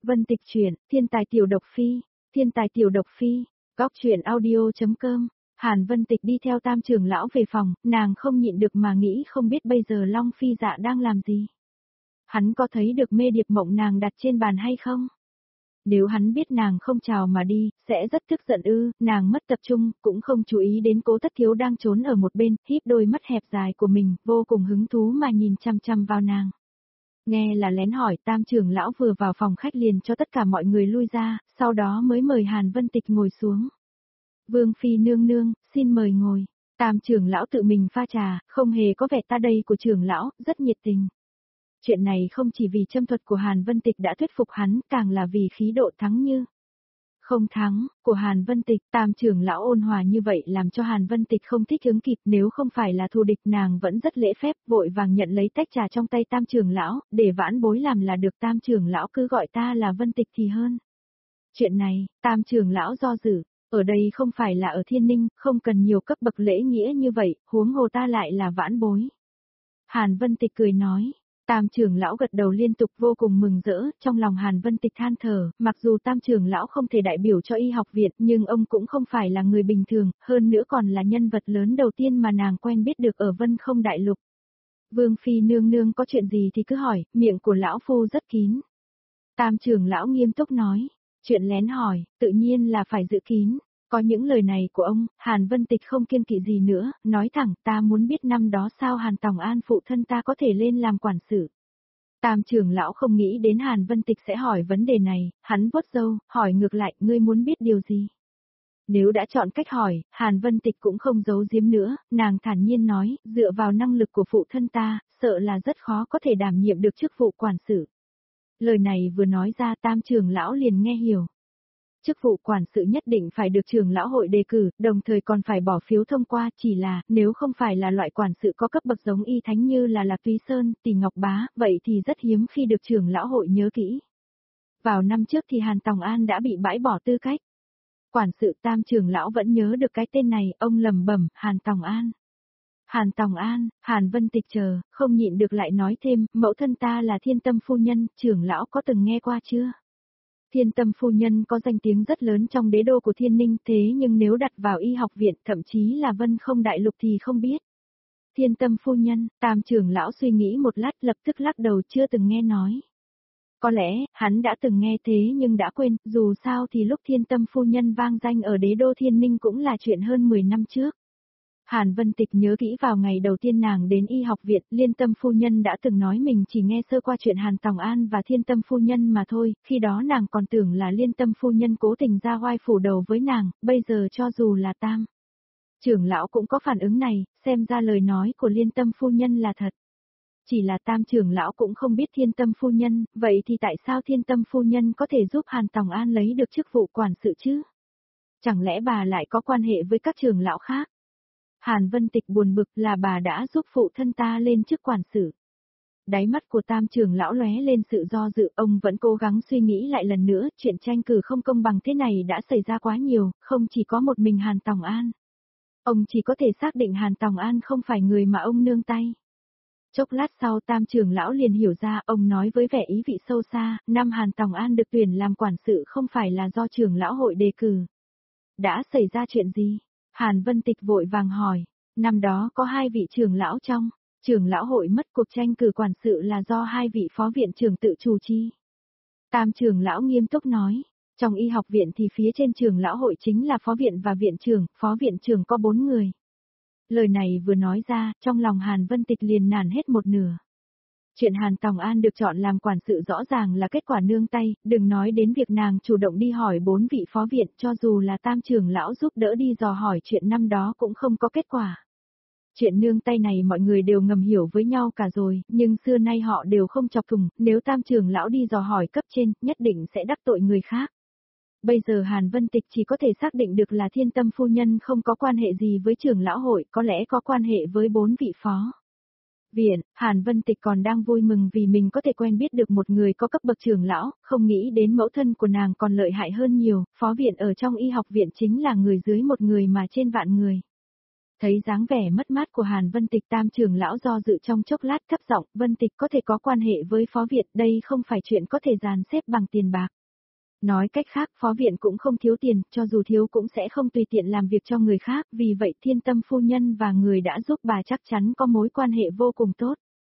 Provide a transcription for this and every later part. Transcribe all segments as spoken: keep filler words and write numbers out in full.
Vân Tịch truyện, Thiên tài tiểu độc phi, Thiên tài tiểu độc phi, góc truyện audio.com. Hàn Vân Tịch đi theo Tam trưởng lão về phòng, nàng không nhịn được mà nghĩ không biết bây giờ Long Phi Dạ đang làm gì. Hắn có thấy được mê điệp mộng nàng đặt trên bàn hay không? Nếu hắn biết nàng không chào mà đi, sẽ rất tức giận ư, nàng mất tập trung, cũng không chú ý đến Cố Tất Thiếu đang trốn ở một bên, híp đôi mắt hẹp dài của mình, vô cùng hứng thú mà nhìn chăm chăm vào nàng. Nghe là lén hỏi, Tam trưởng lão vừa vào phòng khách liền cho tất cả mọi người lui ra, sau đó mới mời Hàn Vân Tịch ngồi xuống. Vương Phi nương nương, xin mời ngồi. Tam trưởng lão tự mình pha trà, không hề có vẻ ta đây của trưởng lão, rất nhiệt tình. Chuyện này không chỉ vì châm thuật của Hàn Vân Tịch đã thuyết phục hắn, càng là vì khí độ thắng như không thắng, của Hàn Vân Tịch. Tam trưởng lão ôn hòa như vậy làm cho Hàn Vân Tịch không thích ứng kịp, nếu không phải là thù địch nàng vẫn rất lễ phép, vội vàng nhận lấy tách trà trong tay Tam trưởng lão, để vãn bối làm là được. Tam trưởng lão cứ gọi ta là Vân Tịch thì hơn. Chuyện này, Tam trưởng lão do dự, ở đây không phải là ở Thiên Ninh, không cần nhiều cấp bậc lễ nghĩa như vậy, huống hồ ta lại là vãn bối. Hàn Vân Tịch cười nói. Tam trưởng lão gật đầu liên tục vô cùng mừng rỡ, trong lòng Hàn Vân Tịch than thở, mặc dù Tam trưởng lão không thể đại biểu cho y học viện, nhưng ông cũng không phải là người bình thường, hơn nữa còn là nhân vật lớn đầu tiên mà nàng quen biết được ở Vân Không Đại Lục. Vương Phi nương nương có chuyện gì thì cứ hỏi, miệng của lão phu rất kín. Tam trưởng lão nghiêm túc nói, chuyện lén hỏi, tự nhiên là phải giữ kín. Có những lời này của ông, Hàn Vân Tịch không kiêng kỵ gì nữa, nói thẳng ta muốn biết năm đó sao Hàn Tòng An phụ thân ta có thể lên làm quản sự. Tam trưởng lão không nghĩ đến Hàn Vân Tịch sẽ hỏi vấn đề này, hắn vuốt râu, hỏi ngược lại, ngươi muốn biết điều gì? Nếu đã chọn cách hỏi, Hàn Vân Tịch cũng không giấu giếm nữa, nàng thản nhiên nói, dựa vào năng lực của phụ thân ta, sợ là rất khó có thể đảm nhiệm được chức vụ quản sự. Lời này vừa nói ra Tam trưởng lão liền nghe hiểu. Chức vụ quản sự nhất định phải được trưởng lão hội đề cử, đồng thời còn phải bỏ phiếu thông qua, chỉ là, nếu không phải là loại quản sự có cấp bậc giống y thánh như là Lạc Túy Sơn, Tỷ Ngọc Bá, vậy thì rất hiếm khi được trưởng lão hội nhớ kỹ. Vào năm trước thì Hàn Tòng An đã bị bãi bỏ tư cách. Quản sự Tam trưởng lão vẫn nhớ được cái tên này, ông lầm bẩm, Hàn Tòng An. Hàn Tòng An, Hàn Vân Tịch chờ, không nhịn được lại nói thêm, mẫu thân ta là Thiên Tâm phu nhân, trưởng lão có từng nghe qua chưa? Thiên Tâm phu nhân có danh tiếng rất lớn trong đế đô của Thiên Ninh, thế nhưng nếu đặt vào y học viện, thậm chí là Vân Không Đại Lục thì không biết. Thiên Tâm phu nhân, Tam trưởng lão suy nghĩ một lát lập tức lắc đầu chưa từng nghe nói. Có lẽ, hắn đã từng nghe thế nhưng đã quên, dù sao thì lúc Thiên Tâm phu nhân vang danh ở đế đô Thiên Ninh cũng là chuyện hơn mười năm trước. Hàn Vân Tịch nhớ kỹ vào ngày đầu tiên nàng đến y học viện, Liên Tâm phu nhân đã từng nói mình chỉ nghe sơ qua chuyện Hàn Tòng An và Thiên Tâm phu nhân mà thôi, khi đó nàng còn tưởng là Liên Tâm phu nhân cố tình ra oai phủ đầu với nàng, bây giờ cho dù là Tam trưởng lão cũng có phản ứng này, xem ra lời nói của Liên Tâm phu nhân là thật. Chỉ là Tam trưởng lão cũng không biết Thiên Tâm phu nhân, vậy thì tại sao Thiên Tâm phu nhân có thể giúp Hàn Tòng An lấy được chức vụ quản sự chứ? Chẳng lẽ bà lại có quan hệ với các trưởng lão khác? Hàn Vân Tịch buồn bực là bà đã giúp phụ thân ta lên chức quản sự. Đáy mắt của Tam trưởng lão lóe lên sự do dự, ông vẫn cố gắng suy nghĩ lại lần nữa, chuyện tranh cử không công bằng thế này đã xảy ra quá nhiều, không chỉ có một mình Hàn Tòng An. Ông chỉ có thể xác định Hàn Tòng An không phải người mà ông nương tay. Chốc lát sau Tam trưởng lão liền hiểu ra, ông nói với vẻ ý vị sâu xa, năm Hàn Tòng An được tuyển làm quản sự không phải là do trưởng lão hội đề cử. Đã xảy ra chuyện gì? Hàn Vân Tịch vội vàng hỏi, năm đó có hai vị trưởng lão trong, trưởng lão hội mất cuộc tranh cử quản sự là do hai vị phó viện trưởng tự chủ chi. Tam trưởng lão nghiêm túc nói, trong y học viện thì phía trên trưởng lão hội chính là phó viện và viện trưởng, phó viện trưởng có bốn người. Lời này vừa nói ra, trong lòng Hàn Vân Tịch liền nản hết một nửa. Chuyện Hàn Tòng An được chọn làm quản sự rõ ràng là kết quả nương tay, đừng nói đến việc nàng chủ động đi hỏi bốn vị phó viện, cho dù là Tam trưởng lão giúp đỡ đi dò hỏi chuyện năm đó cũng không có kết quả. Chuyện nương tay này mọi người đều ngầm hiểu với nhau cả rồi, nhưng xưa nay họ đều không chọc thùng, nếu Tam trưởng lão đi dò hỏi cấp trên, nhất định sẽ đắc tội người khác. Bây giờ Hàn Vân Tịch chỉ có thể xác định được là Thiên Tâm phu nhân không có quan hệ gì với trưởng lão hội, có lẽ có quan hệ với bốn vị phó viện. Hàn Vân Tịch còn đang vui mừng vì mình có thể quen biết được một người có cấp bậc trưởng lão, không nghĩ đến mẫu thân của nàng còn lợi hại hơn nhiều, phó viện ở trong y học viện chính là người dưới một người mà trên vạn người. Thấy dáng vẻ mất mát của Hàn Vân Tịch, Tam trưởng lão do dự trong chốc lát thấp giọng, Vân Tịch có thể có quan hệ với Phó Viện, đây không phải chuyện có thể dàn xếp bằng tiền bạc. Nói cách khác, Phó Viện cũng không thiếu tiền, cho dù thiếu cũng sẽ không tùy tiện làm việc cho người khác, vì vậy Thiên Tâm phu nhân và người đã giúp bà chắc chắn có mối quan hệ vô cùng tốt.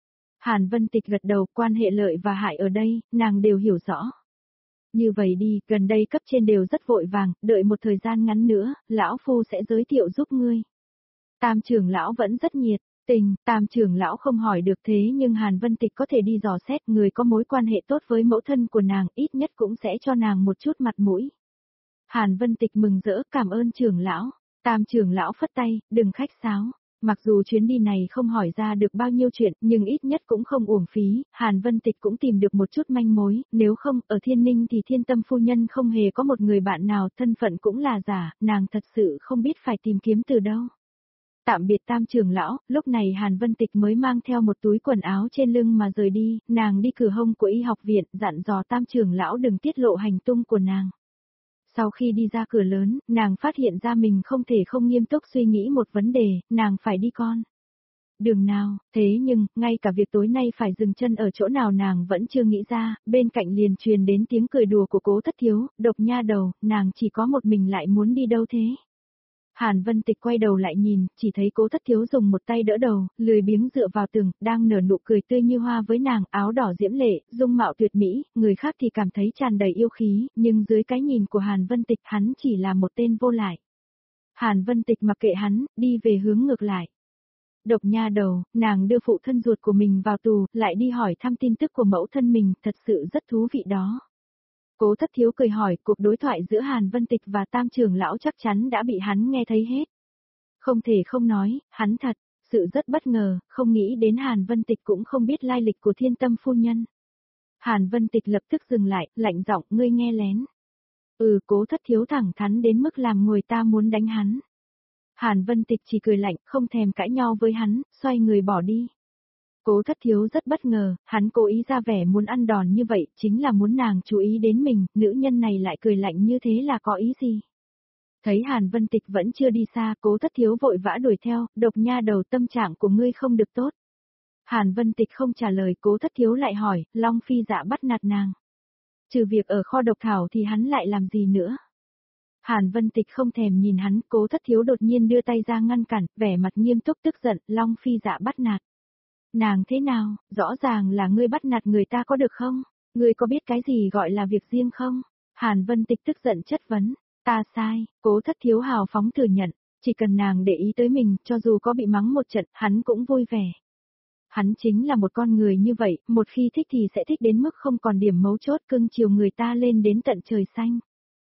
Hàn Vân Tịch gật đầu, quan hệ lợi và hại ở đây, nàng đều hiểu rõ. Như vậy đi, gần đây cấp trên đều rất vội vàng, đợi một thời gian ngắn nữa, lão phu sẽ giới thiệu giúp ngươi. Tam trưởng lão vẫn rất nhiệt tình, Tam trưởng lão không hỏi được thế nhưng Hàn Vân Tịch có thể đi dò xét người có mối quan hệ tốt với mẫu thân của nàng, ít nhất cũng sẽ cho nàng một chút mặt mũi. Hàn Vân Tịch mừng rỡ, cảm ơn trưởng lão. Tam trưởng lão phất tay, đừng khách sáo. Mặc dù chuyến đi này không hỏi ra được bao nhiêu chuyện, nhưng ít nhất cũng không uổng phí, Hàn Vân Tịch cũng tìm được một chút manh mối, nếu không, ở Thiên Ninh thì Thiên Tâm phu nhân không hề có một người bạn nào, thân phận cũng là giả, nàng thật sự không biết phải tìm kiếm từ đâu. Tạm biệt Tam trưởng lão, lúc này Hàn Vân Tịch mới mang theo một túi quần áo trên lưng mà rời đi, nàng đi cửa hông của y học viện, dặn dò Tam trưởng lão đừng tiết lộ hành tung của nàng. Sau khi đi ra cửa lớn, nàng phát hiện ra mình không thể không nghiêm túc suy nghĩ một vấn đề, nàng phải đi con đường nào, thế nhưng, ngay cả việc tối nay phải dừng chân ở chỗ nào nàng vẫn chưa nghĩ ra, bên cạnh liền truyền đến tiếng cười đùa của Cố Thất Thiếu, độc nha đầu, nàng chỉ có một mình lại muốn đi đâu thế? Hàn Vân Tịch quay đầu lại nhìn, chỉ thấy Cố Thất Thiếu dùng một tay đỡ đầu, lười biếng dựa vào tường, đang nở nụ cười tươi như hoa với nàng, áo đỏ diễm lệ, dung mạo tuyệt mỹ, người khác thì cảm thấy tràn đầy yêu khí, nhưng dưới cái nhìn của Hàn Vân Tịch hắn chỉ là một tên vô lại. Hàn Vân Tịch mặc kệ hắn, đi về hướng ngược lại. Độc nha đầu, nàng đưa phụ thân ruột của mình vào tù, lại đi hỏi thăm tin tức của mẫu thân mình, thật sự rất thú vị đó. Cố Thất Thiếu cười hỏi, cuộc đối thoại giữa Hàn Vân Tịch và Tam trưởng lão chắc chắn đã bị hắn nghe thấy hết. Không thể không nói, hắn thật, sự rất bất ngờ, không nghĩ đến Hàn Vân Tịch cũng không biết lai lịch của Thiên Tâm phu nhân. Hàn Vân Tịch lập tức dừng lại, lạnh giọng, ngươi nghe lén. Ừ, Cố Thất Thiếu thẳng thắn đến mức làm người ta muốn đánh hắn. Hàn Vân Tịch chỉ cười lạnh, không thèm cãi nhau với hắn, xoay người bỏ đi. Cố Thất Thiếu rất bất ngờ, hắn cố ý ra vẻ muốn ăn đòn như vậy, chính là muốn nàng chú ý đến mình, nữ nhân này lại cười lạnh như thế là có ý gì? Thấy Hàn Vân Tịch vẫn chưa đi xa, Cố Thất Thiếu vội vã đuổi theo, độc nha đầu, tâm trạng của ngươi không được tốt. Hàn Vân Tịch không trả lời, Cố Thất Thiếu lại hỏi, Long Phi Dạ bắt nạt nàng. Trừ việc ở kho độc thảo thì hắn lại làm gì nữa? Hàn Vân Tịch không thèm nhìn hắn, Cố Thất Thiếu đột nhiên đưa tay ra ngăn cản, vẻ mặt nghiêm túc tức giận, Long Phi Dạ bắt nạt. Nàng thế nào, rõ ràng là ngươi bắt nạt người ta có được không? Ngươi có biết cái gì gọi là việc riêng không? Hàn Vân Tịch tức giận chất vấn, ta sai, Cố Thất Thiếu hào phóng thừa nhận, chỉ cần nàng để ý tới mình, cho dù có bị mắng một trận, hắn cũng vui vẻ. Hắn chính là một con người như vậy, một khi thích thì sẽ thích đến mức không còn điểm mấu chốt, cưng chiều người ta lên đến tận trời xanh.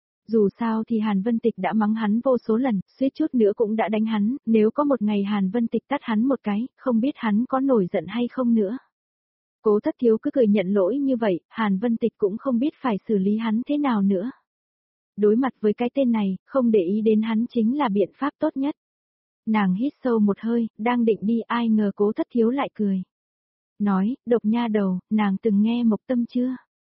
Dù sao thì Hàn Vân Tịch đã mắng hắn vô số lần, suýt chút nữa cũng đã đánh hắn, nếu có một ngày Hàn Vân Tịch tát hắn một cái, không biết hắn có nổi giận hay không nữa. Cố Thất Thiếu cứ cười nhận lỗi như vậy, Hàn Vân Tịch cũng không biết phải xử lý hắn thế nào nữa. Đối mặt với cái tên này, không để ý đến hắn chính là biện pháp tốt nhất. Nàng hít sâu một hơi, đang định đi, ai ngờ Cố Thất Thiếu lại cười. Nói, độc nha đầu, nàng từng nghe Mộc Tâm chưa?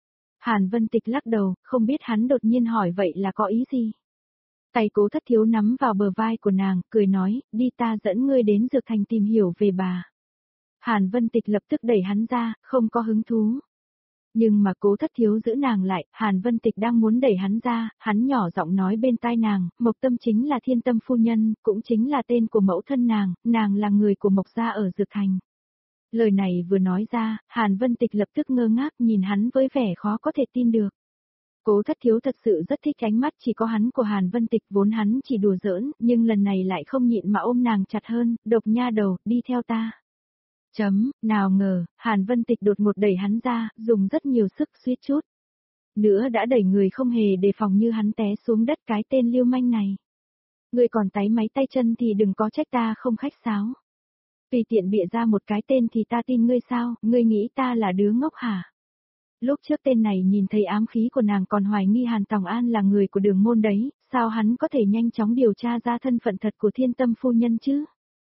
Hàn Vân Tịch lắc đầu, không biết hắn đột nhiên hỏi vậy là có ý gì. Tay Cố Thất Thiếu nắm vào bờ vai của nàng, cười nói, đi ta dẫn ngươi đến Dược Thành tìm hiểu về bà. Hàn Vân Tịch lập tức đẩy hắn ra, không có hứng thú. Nhưng mà Cố Thất Thiếu giữ nàng lại, Hàn Vân Tịch đang muốn đẩy hắn ra, hắn nhỏ giọng nói bên tai nàng, Mộc Tâm chính là Thiên Tâm phu nhân, cũng chính là tên của mẫu thân nàng, nàng là người của Mộc gia ở Dược Thành. Lời này vừa nói ra, Hàn Vân Tịch lập tức ngơ ngác nhìn hắn với vẻ khó có thể tin được. Cố Thất Thiếu thật sự rất thích ánh mắt chỉ có hắn của Hàn Vân Tịch, vốn hắn chỉ đùa giỡn, nhưng lần này lại không nhịn mà ôm nàng chặt hơn, độc nha đầu, đi theo ta. Chấm, nào ngờ, Hàn Vân Tịch đột ngột đẩy hắn ra, dùng rất nhiều sức suýt chút. Nữa đã đẩy người không hề đề phòng như hắn té xuống đất, cái tên lưu manh này. Người còn táy máy tay chân thì đừng có trách ta không khách sáo. Tùy tiện bịa ra một cái tên thì ta tin ngươi sao, ngươi nghĩ ta là đứa ngốc hả? Lúc trước tên này nhìn thấy ám khí của nàng còn hoài nghi Hàn Tòng An là người của Đường môn đấy, sao hắn có thể nhanh chóng điều tra ra thân phận thật của Thiên Tâm phu nhân chứ?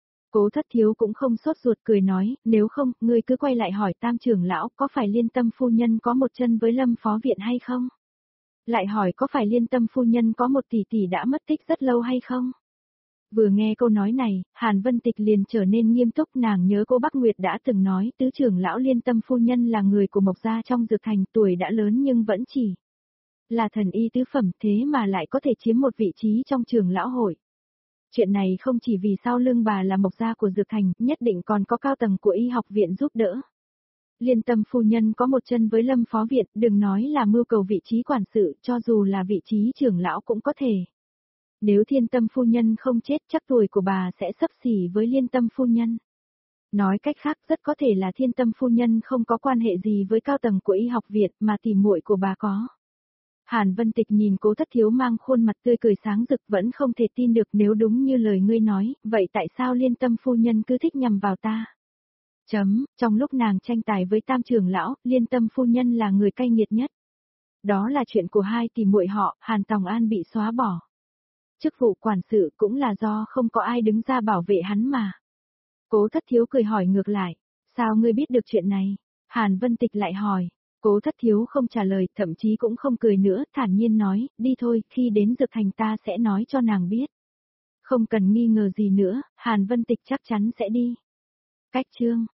Cố Thất Thiếu cũng không sốt ruột cười nói, nếu không, ngươi cứ quay lại hỏi Tam trưởng lão có phải Liên Tâm phu nhân có một chân với Lâm phó viện hay không? Lại hỏi có phải Liên Tâm phu nhân có một tỷ tỷ đã mất tích rất lâu hay không? Vừa nghe câu nói này, Hàn Vân Tịch liền trở nên nghiêm túc, nàng nhớ cô Bắc Nguyệt đã từng nói tứ trưởng lão Liên Tâm phu nhân là người của Mộc gia trong Dược Thành, tuổi đã lớn nhưng vẫn chỉ là thần y tứ phẩm, thế mà lại có thể chiếm một vị trí trong trưởng lão hội. Chuyện này không chỉ vì sau lưng bà là Mộc gia của Dược Thành, nhất định còn có cao tầng của y học viện giúp đỡ. Liên Tâm phu nhân có một chân với Lâm phó viện, đừng nói là mưu cầu vị trí quản sự, cho dù là vị trí trưởng lão cũng có thể. Nếu Thiên Tâm phu nhân không chết, chắc tuổi của bà sẽ xấp xỉ với Liên Tâm phu nhân. Nói cách khác, rất có thể là Thiên Tâm phu nhân không có quan hệ gì với cao tầng của y học viện mà tỉ muội của bà có. Hàn Vân Tịch nhìn Cố Thất Thiếu mang khuôn mặt tươi cười sáng rực, vẫn không thể tin được, nếu đúng như lời ngươi nói, vậy tại sao Liên Tâm phu nhân cứ thích nhằm vào ta? Chấm, trong lúc nàng tranh tài với Tam trưởng lão, Liên Tâm phu nhân là người cay nghiệt nhất. Đó là chuyện của hai tỷ muội họ, Hàn Tòng An bị xóa bỏ. Chức vụ quản sự cũng là do không có ai đứng ra bảo vệ hắn mà. Cố Thất Thiếu cười hỏi ngược lại, sao ngươi biết được chuyện này? Hàn Vân Tịch lại hỏi. Cố Thất Thiếu không trả lời, thậm chí cũng không cười nữa, thản nhiên nói, đi thôi, khi đến Dược Thành ta sẽ nói cho nàng biết. Không cần nghi ngờ gì nữa, Hàn Vân Tịch chắc chắn sẽ đi. Cách chương